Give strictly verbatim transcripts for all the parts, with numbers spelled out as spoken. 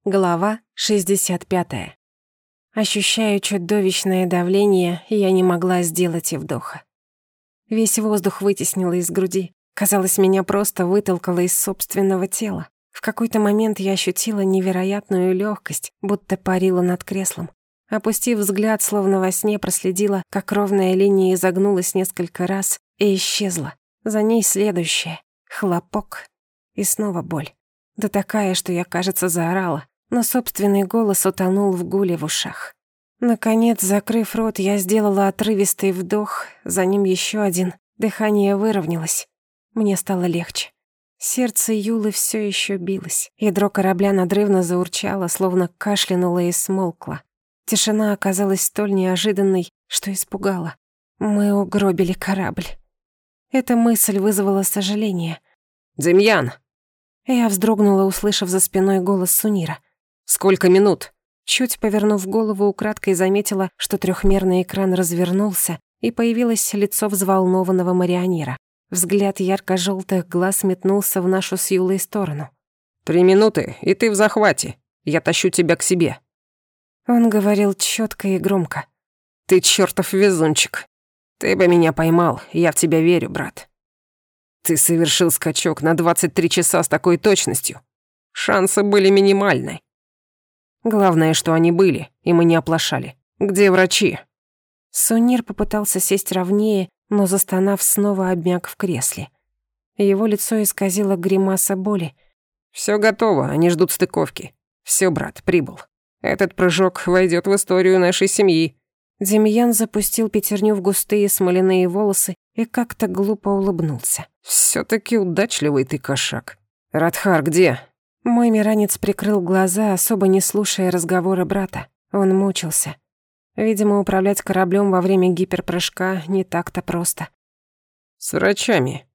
Глава шестьдесят пятая. Ощущаю чудовищное давление, и я не могла сделать и вдоха. Весь воздух вытеснило из груди. Казалось, меня просто вытолкало из собственного тела. В какой-то момент я ощутила невероятную лёгкость, будто парила над креслом. Опустив взгляд, словно во сне, проследила, как ровная линия изогнулась несколько раз и исчезла. За ней следующая. Хлопок. И снова боль. Да такая, что я, кажется, заорала. Но собственный голос утонул в гуле в ушах. Наконец, закрыв рот, я сделала отрывистый вдох, за ним еще один. Дыхание выровнялось. Мне стало легче. Сердце Юлы все еще билось. Ядро корабля надрывно заурчало, словно кашлянуло и смолкло. Тишина оказалась столь неожиданной, что испугала. Мы угробили корабль. Эта мысль вызвала сожаление. «Демьян!» Я вздрогнула, услышав за спиной голос Сунира. «Сколько минут?» Чуть повернув голову, украдкой заметила, что трёхмерный экран развернулся, и появилось лицо взволнованного марионера. Взгляд ярко-жёлтых глаз метнулся в нашу с Юлой сторону. «Три минуты, и ты в захвате. Я тащу тебя к себе». Он говорил чётко и громко. «Ты чёртов везунчик. Ты бы меня поймал, я в тебя верю, брат. Ты совершил скачок на двадцать три часа с такой точностью. Шансы были минимальны. Главное, что они были, и мы не оплошали. Где врачи?» Сунир попытался сесть ровнее, но, застонав, снова обмяк в кресле. Его лицо исказило гримаса боли. «Всё готово, они ждут стыковки. Всё, брат, прибыл. Этот прыжок войдёт в историю нашей семьи». Демьян запустил пятерню в густые смоляные волосы и как-то глупо улыбнулся. «Всё-таки удачливый ты кошак. Радхар где?» Мой миранец прикрыл глаза, особо не слушая разговоры брата. Он мучился. Видимо, управлять кораблем во время гиперпрыжка не так-то просто. «С врачами».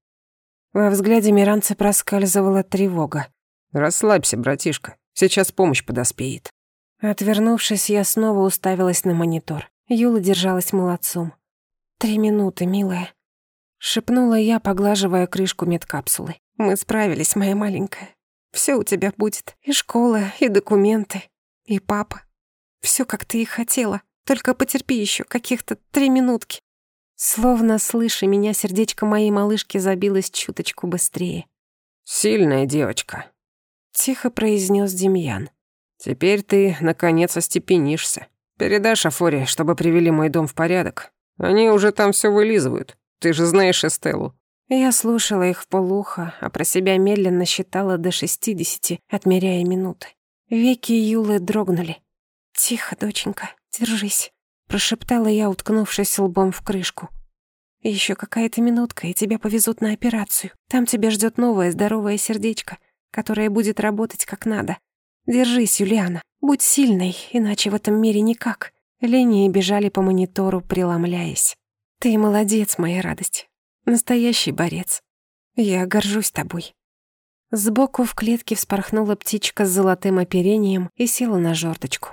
Во взгляде миранца проскальзывала тревога. «Расслабься, братишка. Сейчас помощь подоспеет». Отвернувшись, я снова уставилась на монитор. Юла держалась молодцом. «Три минуты, милая», — шепнула я, поглаживая крышку медкапсулы. «Мы справились, моя маленькая. Всё у тебя будет. И школа, и документы, и папа. Всё, как ты и хотела. Только потерпи ещё каких-то три минутки». Словно слыша меня, сердечко моей малышки забилось чуточку быстрее. «Сильная девочка», — тихо произнёс Демьян. «Теперь ты, наконец, остепенишься. Передашь Афоре, чтобы привели мой дом в порядок. Они уже там всё вылизывают. Ты же знаешь Эстеллу». Я слушала их вполуха, а про себя медленно считала до шестидесяти, отмеряя минуты. Веки Юлы дрогнули. «Тихо, доченька, держись», — прошептала я, уткнувшись лбом в крышку. «Ещё какая-то минутка, и тебя повезут на операцию. Там тебя ждёт новое здоровое сердечко, которое будет работать как надо. Держись, Юлиана, будь сильной, иначе в этом мире никак». Линии бежали по монитору, преломляясь. «Ты молодец, моя радость. Настоящий борец. Я горжусь тобой». Сбоку в клетке вспорхнула птичка с золотым оперением и села на жёрдочку.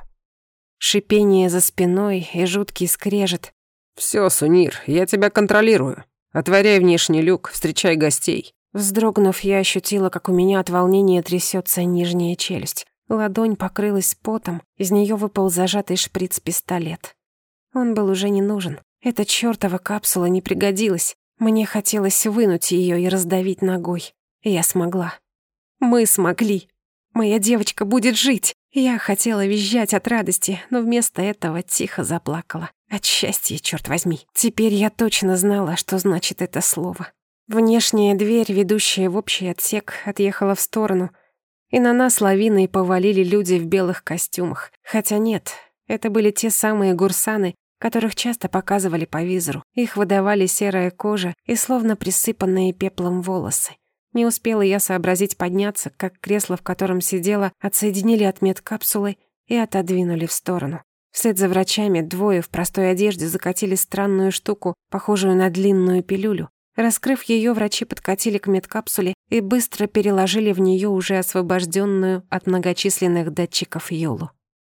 Шипение за спиной и жуткий скрежет. «Всё, Сунир, я тебя контролирую. Отворяй внешний люк, встречай гостей». Вздрогнув, я ощутила, как у меня от волнения трясётся нижняя челюсть. Ладонь покрылась потом, из неё выпал зажатый шприц-пистолет. Он был уже не нужен. Эта чёртова капсула не пригодилась. Мне хотелось вынуть её и раздавить ногой. Я смогла. Мы смогли. Моя девочка будет жить. Я хотела визжать от радости, но вместо этого тихо заплакала. От счастья, чёрт возьми. Теперь я точно знала, что значит это слово. Внешняя дверь, ведущая в общий отсек, отъехала в сторону, и на нас лавиной повалили люди в белых костюмах. Хотя нет, это были те самые гурсаны, которых часто показывали по визору. Их выдавали серая кожа и словно присыпанные пеплом волосы. Не успела я сообразить подняться, как кресло, в котором сидела, отсоединили от медкапсулы и отодвинули в сторону. Вслед за врачами двое в простой одежде закатили странную штуку, похожую на длинную пилюлю. Раскрыв её, врачи подкатили к медкапсуле и быстро переложили в неё уже освобождённую от многочисленных датчиков Юлу.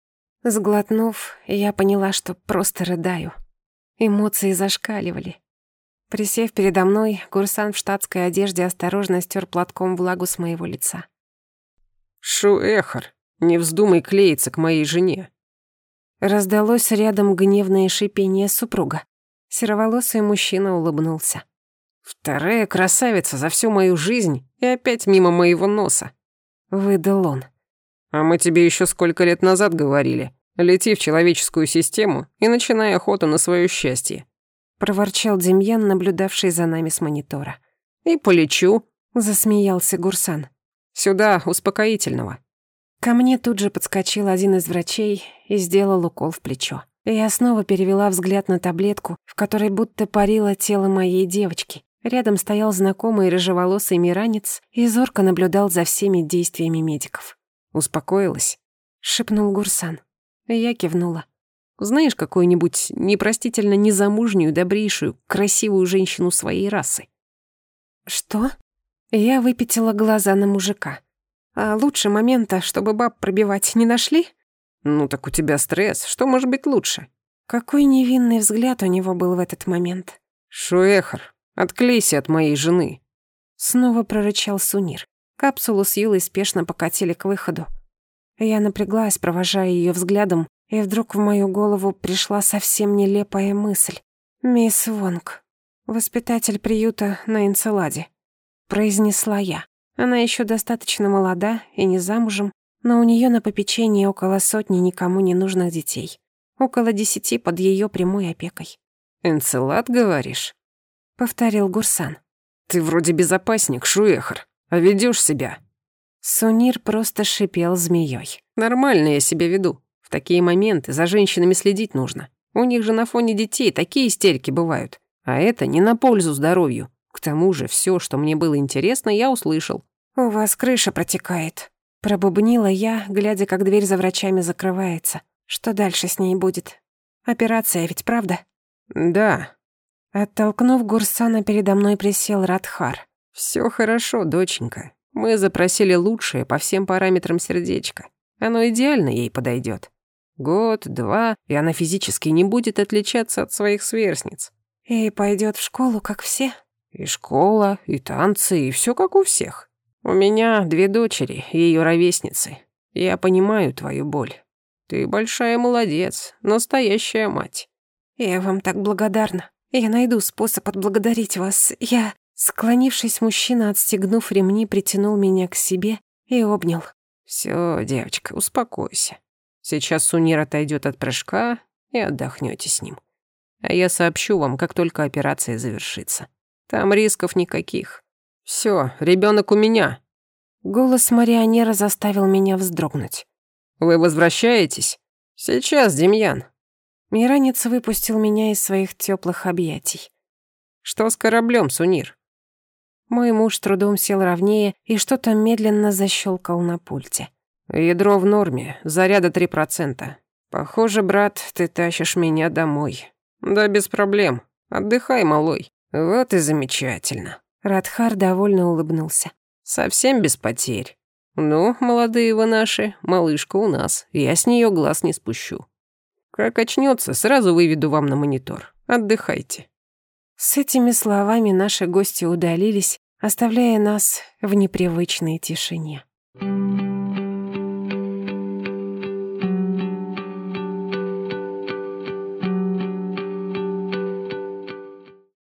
Сглотнув, я поняла, что просто рыдаю. Эмоции зашкаливали. Присев передо мной, курсант в штатской одежде осторожно стер платком влагу с моего лица. «Шуэхар, Не вздумай клеиться к моей жене». Раздалось рядом гневное шипение супруга. Сероволосый мужчина улыбнулся. «Вторая красавица за всю мою жизнь и опять мимо моего носа», — выдал он. «А мы тебе еще сколько лет назад говорили. Лети в человеческую систему и начинай охоту на свое счастье», — проворчал Демьян, наблюдавший за нами с монитора. «И полечу», — засмеялся Гурсан. «Сюда, успокоительного». Ко мне тут же подскочил один из врачей и сделал укол в плечо. Я снова перевела взгляд на таблетку, в которой будто парило тело моей девочки. Рядом стоял знакомый рыжеволосый миранец и зорко наблюдал за всеми действиями медиков. «Успокоилась?» — шепнул Гурсан. Я кивнула. «Знаешь какую-нибудь непростительно незамужнюю, добрейшую, красивую женщину своей расы?» «Что?» Я выпятила глаза на мужика. «А лучше момента, чтобы баб пробивать, не нашли?» «Ну так у тебя стресс, что может быть лучше?» Какой невинный взгляд у него был в этот момент. «Шуэхар, отклейся от моей жены!» Снова прорычал Сунир. Капсулу с Юлой спешно покатили к выходу. Я напряглась, провожая ее взглядом, и вдруг в мою голову пришла совсем нелепая мысль. «Мисс Вонг, воспитатель приюта на Энцеладе», — произнесла я. Она еще достаточно молода и не замужем, но у нее на попечении около сотни никому не нужных детей. Около десяти под ее прямой опекой. «Энцелад, говоришь?» — повторил Гурсан. «Ты вроде безопасник, Шуэхар, а ведёшь себя». Сунир просто шипел змеей. «Нормально я себя веду. В такие моменты за женщинами следить нужно. У них же на фоне детей такие истерики бывают. А это не на пользу здоровью. К тому же все, что мне было интересно, я услышал». «У вас крыша протекает», — пробубнила я, глядя, как дверь за врачами закрывается. «Что дальше с ней будет? Операция ведь, правда?» «Да». Оттолкнув Гурсана, передо мной присел Радхар. «Всё хорошо, доченька. Мы запросили лучшее по всем параметрам сердечка. Оно идеально ей подойдет. Год, два, и она физически не будет отличаться от своих сверстниц. И пойдет в школу, как все?» И школа, и танцы, и все как у всех. У меня две дочери, ее ровесницы. Я понимаю твою боль. Ты большая молодец, настоящая мать». «Я вам так благодарна. Я найду способ отблагодарить вас. Я...» Склонившись, мужчина, отстегнув ремни, притянул меня к себе и обнял. «Всё, девочка, успокойся. Сейчас Сунир отойдет от прыжка, и отдохнете с ним. А я сообщу вам, как только операция завершится. Там рисков никаких. Всё, ребёнок у меня». Голос марионера заставил меня вздрогнуть. «Вы возвращаетесь? Сейчас, Демьян». Миранец выпустил меня из своих тёплых объятий. «Что с кораблём, Сунир?» Мой муж трудом сел ровнее и что-то медленно защёлкал на пульте. «Ядро в норме, заряда три процента. Похоже, брат, ты тащишь меня домой». «Да без проблем. Отдыхай, малой». «Вот и замечательно». Радхар довольно улыбнулся. «Совсем без потерь. Ну, молодые вы наши, малышка у нас. Я с неё глаз не спущу. Как очнётся, сразу выведу вам на монитор. Отдыхайте». С этими словами наши гости удалились, оставляя нас в непривычной тишине.